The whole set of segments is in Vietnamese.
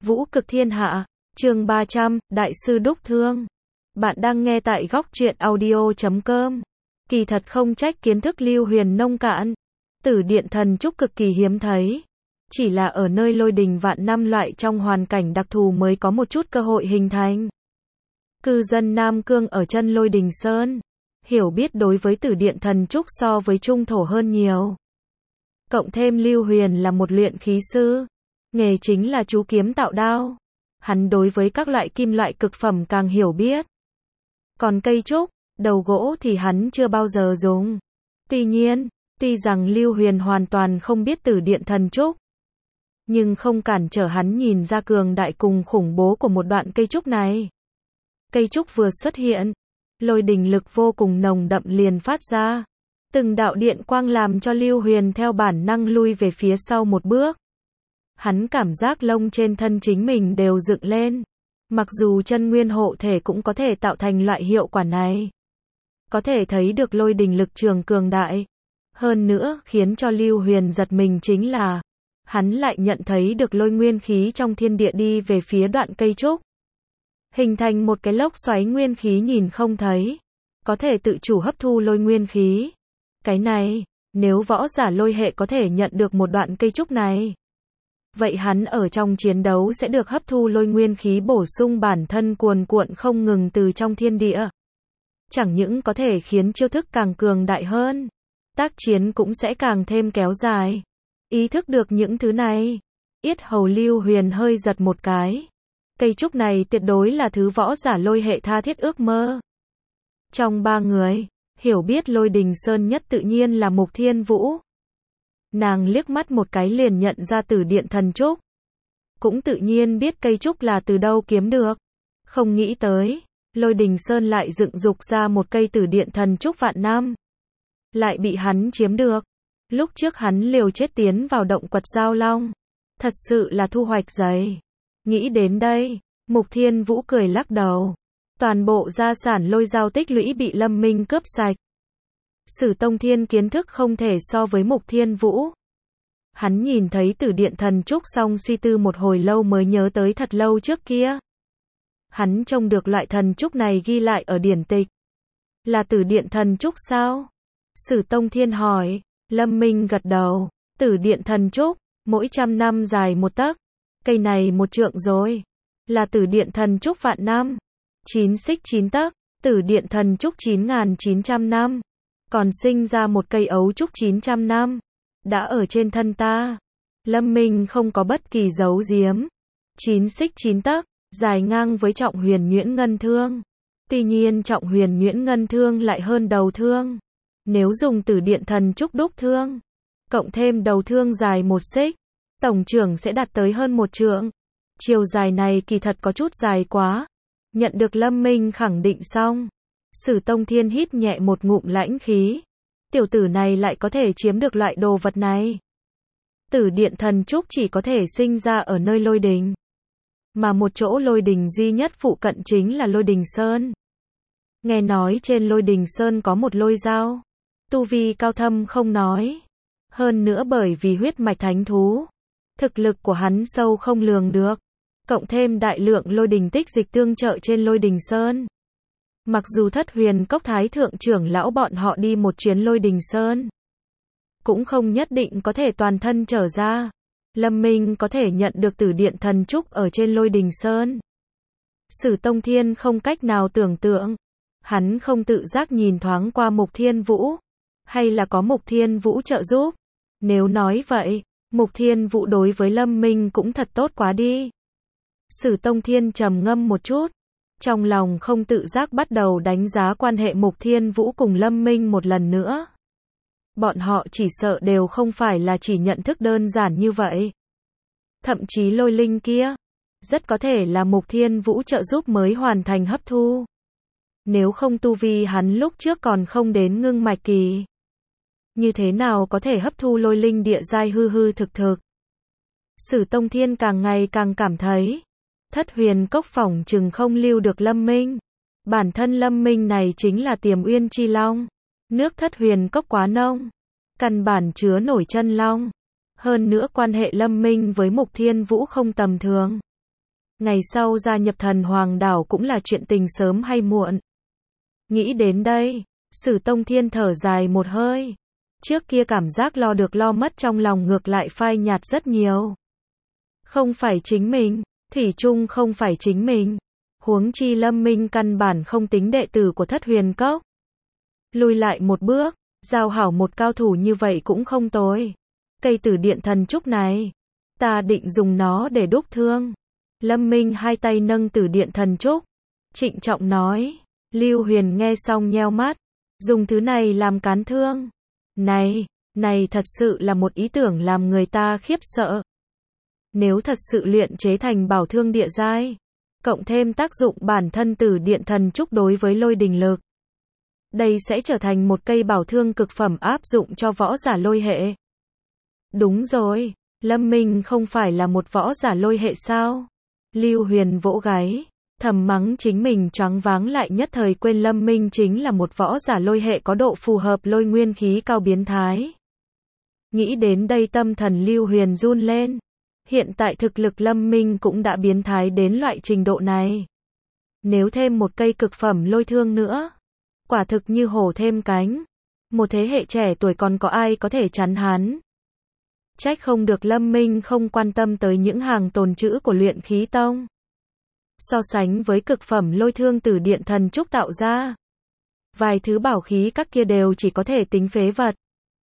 Vũ cực thiên hạ, chương 300, Đại sư Đúc Thương. Bạn đang nghe tại góc truyện audio.com. Kỳ thật không trách kiến thức Lưu Huyền nông cạn. Tử điện thần trúc cực kỳ hiếm thấy. Chỉ là ở nơi lôi đình vạn năm loại trong hoàn cảnh đặc thù mới có một chút cơ hội hình thành. Cư dân Nam Cương ở chân lôi đình sơn. Hiểu biết đối với tử điện thần trúc so với trung thổ hơn nhiều. Cộng thêm Lưu Huyền là một luyện khí sư. Nghề chính là chú kiếm tạo đao. Hắn đối với các loại kim loại cực phẩm càng hiểu biết. Còn cây trúc, đầu gỗ thì hắn chưa bao giờ dùng. Tuy nhiên, tuy rằng Lưu Huyền hoàn toàn không biết tử điện thần trúc, nhưng không cản trở hắn nhìn ra cường đại cùng khủng bố của một đoạn cây trúc này. Cây trúc vừa xuất hiện, lôi đình lực vô cùng nồng đậm liền phát ra. Từng đạo điện quang làm cho Lưu Huyền theo bản năng lui về phía sau một bước. Hắn cảm giác lông trên thân chính mình đều dựng lên. Mặc dù chân nguyên hộ thể cũng có thể tạo thành loại hiệu quả này. Có thể thấy được lôi đình lực trường cường đại. Hơn nữa, khiến cho Lưu Huyền giật mình chính là, hắn lại nhận thấy được lôi nguyên khí trong thiên địa đi về phía đoạn cây trúc. Hình thành một cái lốc xoáy nguyên khí nhìn không thấy. Có thể tự chủ hấp thu lôi nguyên khí. Cái này, nếu võ giả lôi hệ có thể nhận được một đoạn cây trúc này, vậy hắn ở trong chiến đấu sẽ được hấp thu lôi nguyên khí bổ sung bản thân cuồn cuộn không ngừng từ trong thiên địa. Chẳng những có thể khiến chiêu thức càng cường đại hơn, tác chiến cũng sẽ càng thêm kéo dài. Ý thức được những thứ này, yết hầu Lưu Huyền hơi giật một cái. Cây trúc này tuyệt đối là thứ võ giả lôi hệ tha thiết ước mơ. Trong ba người, hiểu biết lôi đình sơn nhất tự nhiên là Mục Thiên Vũ. Nàng liếc mắt một cái liền nhận ra tử điện thần trúc. Cũng tự nhiên biết cây trúc là từ đâu kiếm được. Không nghĩ tới, lôi đình sơn lại dựng dục ra một cây tử điện thần trúc vạn năm. Lại bị hắn chiếm được. Lúc trước hắn liều chết tiến vào động quật giao long. Thật sự là thu hoạch dày. Nghĩ đến đây, Mục Thiên Vũ cười lắc đầu. Toàn bộ gia sản lôi giao tích lũy bị Lâm Minh cướp sạch. Sử Tông Thiên kiến thức không thể so với Mục Thiên Vũ. Hắn nhìn thấy tử điện thần trúc xong suy tư một hồi lâu mới nhớ tới thật lâu trước kia. Hắn trông được loại thần trúc này ghi lại ở điển tịch. Là tử điện thần trúc sao? Sử Tông Thiên hỏi. Lâm Minh gật đầu. Tử điện thần trúc, mỗi 100 năm dài 1 tấc. Cây này 1 trượng rồi. Là tử điện thần trúc vạn năm. 9 xích 9 tấc. Tử điện thần trúc 9.900 năm. Còn sinh ra một cây ấu trúc 900 năm. Đã ở trên thân ta. Lâm Minh không có bất kỳ giấu giếm. 9 xích 9 tấc, dài ngang với trọng huyền nhuyễn ngân thương. Tuy nhiên trọng huyền nhuyễn ngân thương lại hơn đầu thương. Nếu dùng tử điện thần trúc đúc thương, cộng thêm đầu thương dài 1 xích, tổng trưởng sẽ đạt tới hơn 1 trượng. Chiều dài này kỳ thật có chút dài quá. Nhận được Lâm Minh khẳng định xong, Sử Tông Thiên hít nhẹ một ngụm lãnh khí. Tiểu tử này lại có thể chiếm được loại đồ vật này. Tử điện thần trúc chỉ có thể sinh ra ở nơi lôi đình. Mà một chỗ lôi đình duy nhất phụ cận chính là lôi đình sơn. Nghe nói trên lôi đình sơn có một lôi dao. Tu vi cao thâm không nói. Hơn nữa bởi vì huyết mạch thánh thú. Thực lực của hắn sâu không lường được. Cộng thêm đại lượng lôi đình tích dịch tương trợ trên lôi đình sơn. Mặc dù Thất Huyền Cốc Thái Thượng trưởng lão bọn họ đi một chuyến lôi đình sơn, cũng không nhất định có thể toàn thân trở ra. Lâm Minh có thể nhận được tử điện thần trúc ở trên lôi đình sơn. Sử Tông Thiên không cách nào tưởng tượng. Hắn không tự giác nhìn thoáng qua Mục Thiên Vũ. Hay là có Mục Thiên Vũ trợ giúp? Nếu nói vậy, Mục Thiên Vũ đối với Lâm Minh cũng thật tốt quá đi. Sử Tông Thiên trầm ngâm một chút. Trong lòng không tự giác bắt đầu đánh giá quan hệ Mục Thiên Vũ cùng Lâm Minh một lần nữa. Bọn họ chỉ sợ đều không phải là chỉ nhận thức đơn giản như vậy. Thậm chí lôi linh kia, rất có thể là Mục Thiên Vũ trợ giúp mới hoàn thành hấp thu. Nếu không tu vi hắn lúc trước còn không đến ngưng mạch kỳ. Như thế nào có thể hấp thu lôi linh địa giai hư hư thực thực. Sử Tông Thiên càng ngày càng cảm thấy. Thất Huyền Cốc phỏng chừng không lưu được Lâm Minh. Bản thân Lâm Minh này chính là Tiềm Uyên Chi Long. Nước Thất Huyền Cốc quá nông. Căn bản chứa nổi chân long. Hơn nữa quan hệ Lâm Minh với Mục Thiên Vũ không tầm thường. Ngày sau gia nhập thần hoàng đảo cũng là chuyện tình sớm hay muộn. Nghĩ đến đây, Sử Tông Thiên thở dài một hơi. Trước kia cảm giác lo được lo mất trong lòng ngược lại phai nhạt rất nhiều. Không phải chính mình, thủy chung không phải chính mình. Huống chi Lâm Minh căn bản không tính đệ tử của Thất Huyền Cốc. Lùi lại một bước, giao hảo một cao thủ như vậy cũng không tồi. Cây tử điện thần trúc này, ta định dùng nó để đúc thương. Lâm Minh hai tay nâng tử điện thần trúc, trịnh trọng nói. Lưu Huyền nghe xong nheo mắt, dùng thứ này làm cán thương. Này thật sự là một ý tưởng làm người ta khiếp sợ. Nếu thật sự luyện chế thành bảo thương địa giai, cộng thêm tác dụng bản thân tử điện thần trúc đối với lôi đình lực, đây sẽ trở thành một cây bảo thương cực phẩm áp dụng cho võ giả lôi hệ. Đúng rồi, Lâm Minh không phải là một võ giả lôi hệ sao? Lưu Huyền vỗ gáy, thầm mắng chính mình choáng váng lại nhất thời quên Lâm Minh chính là một võ giả lôi hệ có độ phù hợp lôi nguyên khí cao biến thái. Nghĩ đến đây tâm thần Lưu Huyền run lên. Hiện tại thực lực Lâm Minh cũng đã biến thái đến loại trình độ này. Nếu thêm một cây cực phẩm lôi thương nữa, quả thực như hổ thêm cánh. Một thế hệ trẻ tuổi còn có ai có thể chắn hắn. Trách không được Lâm Minh không quan tâm tới những hàng tồn trữ của luyện khí tông. So sánh với cực phẩm lôi thương tử điện thần trúc tạo ra, vài thứ bảo khí các kia đều chỉ có thể tính phế vật.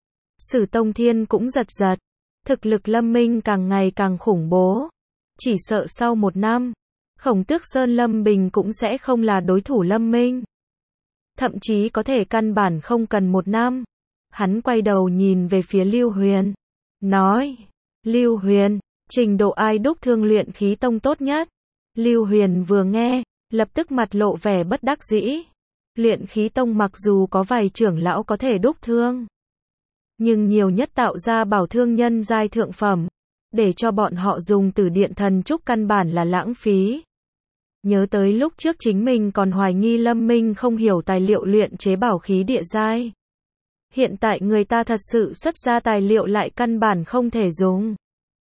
Sử Tông Thiên cũng giật giật. Thực lực Lâm Minh càng ngày càng khủng bố. Chỉ sợ sau một năm, Khổng Tước Sơn Lâm Bình cũng sẽ không là đối thủ Lâm Minh. Thậm chí có thể căn bản không cần một năm. Hắn quay đầu nhìn về phía Lưu Huyền. Nói, Lưu Huyền, trình độ ai đúc thương luyện khí tông tốt nhất? Lưu Huyền vừa nghe, lập tức mặt lộ vẻ bất đắc dĩ. Luyện khí tông mặc dù có vài trưởng lão có thể đúc thương, nhưng nhiều nhất tạo ra bảo thương nhân giai thượng phẩm, để cho bọn họ dùng tử điện thần trúc căn bản là lãng phí. Nhớ tới lúc trước chính mình còn hoài nghi Lâm Minh không hiểu tài liệu luyện chế bảo khí địa giai. Hiện tại người ta thật sự xuất ra tài liệu lại căn bản không thể dùng.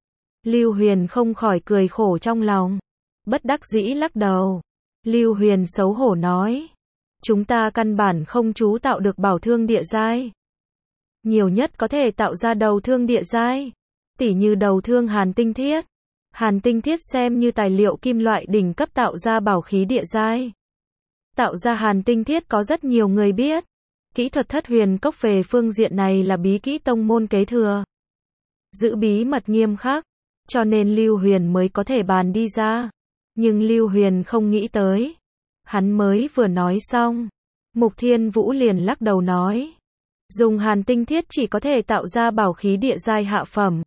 Lưu Huyền không khỏi cười khổ trong lòng. Bất đắc dĩ lắc đầu. Lưu Huyền xấu hổ nói. Chúng ta căn bản không chú tạo được bảo thương địa giai. Nhiều nhất có thể tạo ra đầu thương địa giai. Tỉ như đầu thương hàn tinh thiết. Hàn tinh thiết xem như tài liệu kim loại đỉnh cấp tạo ra bảo khí địa giai. Tạo ra hàn tinh thiết có rất nhiều người biết. Kỹ thuật Thất Huyền Cốc về phương diện này là bí kỹ tông môn kế thừa. Giữ bí mật nghiêm khắc, cho nên Lưu Huyền mới có thể bàn đi ra. Nhưng Lưu Huyền không nghĩ tới. Hắn mới vừa nói xong, Mục Thiên Vũ liền lắc đầu nói. Dùng hàn tinh thiết chỉ có thể tạo ra bảo khí địa giai hạ phẩm.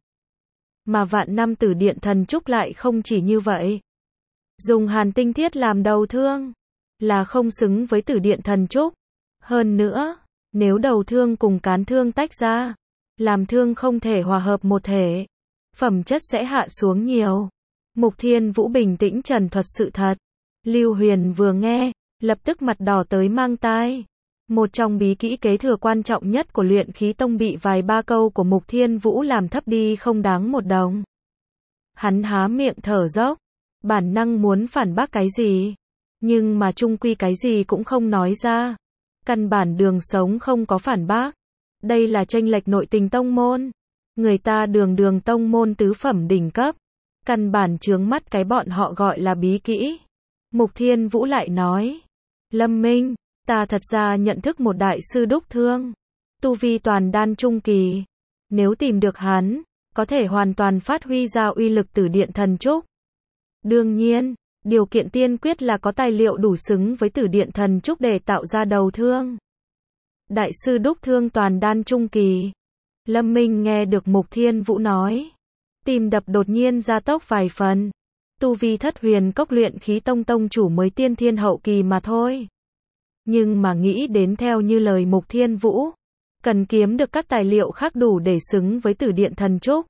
Mà vạn năm tử điện thần trúc lại không chỉ như vậy. Dùng hàn tinh thiết làm đầu thương, là không xứng với tử điện thần trúc. Hơn nữa, nếu đầu thương cùng cán thương tách ra, làm thương không thể hòa hợp một thể, phẩm chất sẽ hạ xuống nhiều. Mục Thiên Vũ bình tĩnh trần thuật sự thật. Lưu Huyền vừa nghe, lập tức mặt đỏ tới mang tai. Một trong bí kỹ kế thừa quan trọng nhất của luyện khí tông bị vài ba câu của Mục Thiên Vũ làm thấp đi không đáng một đồng. Hắn há miệng thở dốc, bản năng muốn phản bác cái gì, nhưng mà chung quy cái gì cũng không nói ra. Căn bản đường sống không có phản bác. Đây là chênh lệch nội tình tông môn. Người ta đường tông môn tứ phẩm đỉnh cấp. Căn bản chướng mắt cái bọn họ gọi là bí kỹ. Mục Thiên Vũ lại nói. Lâm Minh, ta thật ra nhận thức một đại sư đúc thương. Tu vi toàn đan trung kỳ. Nếu tìm được hắn, có thể hoàn toàn phát huy ra uy lực tử điện thần trúc. Đương nhiên, điều kiện tiên quyết là có tài liệu đủ xứng với tử điện thần trúc để tạo ra đầu thương. Đại sư đúc thương toàn đan trung kỳ. Lâm Minh nghe được Mục Thiên Vũ nói. Tim đập đột nhiên gia tốc vài phần. Tu vi Thất Huyền Cốc luyện khí tông tông chủ mới tiên thiên hậu kỳ mà thôi. Nhưng mà nghĩ đến theo như lời Mục Thiên Vũ, cần kiếm được các tài liệu khác đủ để xứng với tử điện thần trúc.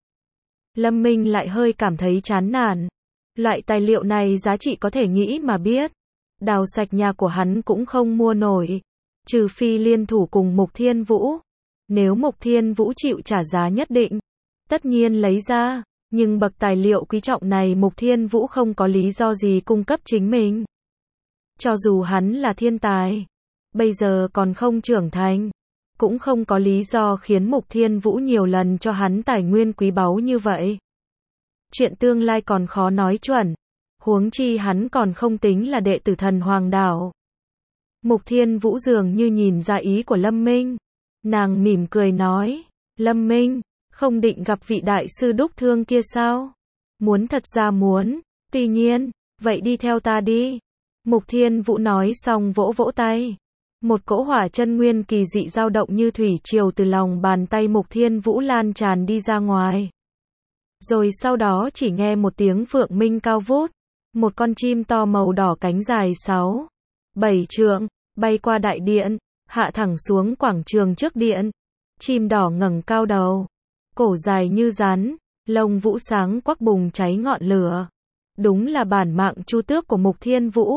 Lâm Minh lại hơi cảm thấy chán nản. Loại tài liệu này giá trị có thể nghĩ mà biết. Đào sạch nhà của hắn cũng không mua nổi. Trừ phi liên thủ cùng Mục Thiên Vũ. Nếu Mục Thiên Vũ chịu trả giá nhất định, tất nhiên lấy ra. Nhưng bậc tài liệu quý trọng này Mục Thiên Vũ không có lý do gì cung cấp chính mình. Cho dù hắn là thiên tài, bây giờ còn không trưởng thành, cũng không có lý do khiến Mục Thiên Vũ nhiều lần cho hắn tài nguyên quý báu như vậy. Chuyện tương lai còn khó nói chuẩn, huống chi hắn còn không tính là đệ tử Thần Hoàng Đảo. Mục Thiên Vũ dường như nhìn ra ý của Lâm Minh. Nàng mỉm cười nói, Lâm Minh, không định gặp vị đại sư đúc thương kia sao? Muốn thật ra muốn, tuy nhiên, vậy đi theo ta đi. Mục Thiên Vũ nói xong vỗ vỗ tay. Một cỗ hỏa chân nguyên kỳ dị dao động như thủy triều từ lòng bàn tay Mục Thiên Vũ lan tràn đi ra ngoài. Rồi sau đó chỉ nghe một tiếng phượng minh cao vút. Một con chim to màu đỏ cánh dài 6-7 trượng, bay qua đại điện, hạ thẳng xuống quảng trường trước điện. Chim đỏ ngẩng cao đầu, cổ dài như rắn, lông vũ sáng quắc bùng cháy ngọn lửa. Đúng là bản mạng chu tước của Mục Thiên Vũ.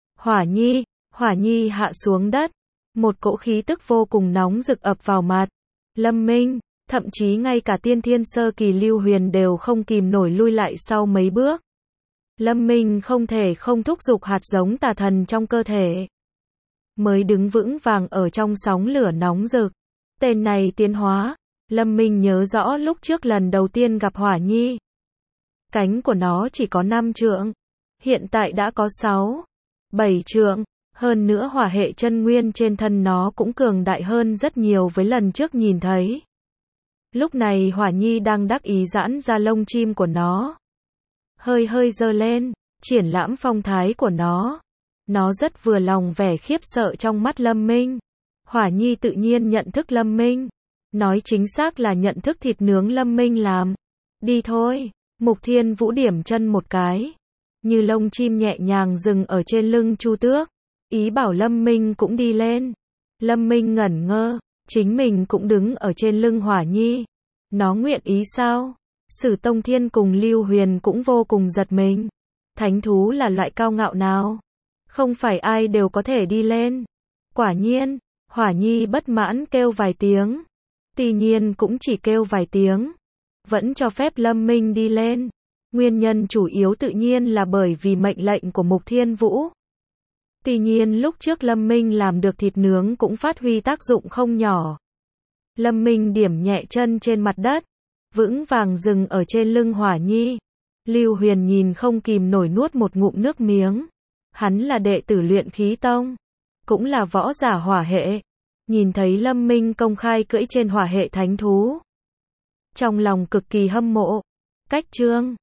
Hỏa Nhi hạ xuống đất. Một cỗ khí tức vô cùng nóng rực ập vào mặt. Lâm Minh, thậm chí ngay cả tiên thiên sơ kỳ Lưu Huyền đều không kìm nổi lui lại sau mấy bước. Lâm Minh không thể không thúc giục hạt giống tà thần trong cơ thể. Mới đứng vững vàng ở trong sóng lửa nóng rực. Tên này tiến hóa. Lâm Minh nhớ rõ lúc trước lần đầu tiên gặp Hỏa Nhi. Cánh của nó chỉ có 5 trượng. Hiện tại đã có 6-7 trượng. Hơn nữa hỏa hệ chân nguyên trên thân nó cũng cường đại hơn rất nhiều với lần trước nhìn thấy. Lúc này Hỏa Nhi đang đắc ý giãn ra lông chim của nó. Hơi giơ lên, triển lãm phong thái của nó. Nó rất vừa lòng vẻ khiếp sợ trong mắt Lâm Minh. Hỏa Nhi tự nhiên nhận thức Lâm Minh. Nói chính xác là nhận thức thịt nướng Lâm Minh làm. Đi thôi, Mục Thiên Vũ điểm chân một cái. Như lông chim nhẹ nhàng dừng ở trên lưng Chu Tước. Ý bảo Lâm Minh cũng đi lên. Lâm Minh ngẩn ngơ, chính mình cũng đứng ở trên lưng Hỏa Nhi. Nó nguyện ý sao? Sử Tông Thiên cùng Lưu Huyền cũng vô cùng giật mình. Thánh thú là loại cao ngạo nào? Không phải ai đều có thể đi lên. Quả nhiên, Hỏa Nhi bất mãn kêu vài tiếng. Tuy nhiên cũng chỉ kêu vài tiếng. Vẫn cho phép Lâm Minh đi lên. Nguyên nhân chủ yếu tự nhiên là bởi vì mệnh lệnh của Mục Thiên Vũ. Tuy nhiên lúc trước Lâm Minh làm được thịt nướng cũng phát huy tác dụng không nhỏ. Lâm Minh điểm nhẹ chân trên mặt đất, vững vàng dừng ở trên lưng Hỏa Nhi. Lưu Huyền nhìn không kìm nổi nuốt một ngụm nước miếng. Hắn là đệ tử Luyện Khí Tông, cũng là võ giả hỏa hệ. Nhìn thấy Lâm Minh công khai cưỡi trên hỏa hệ thánh thú, trong lòng cực kỳ hâm mộ. Cách chương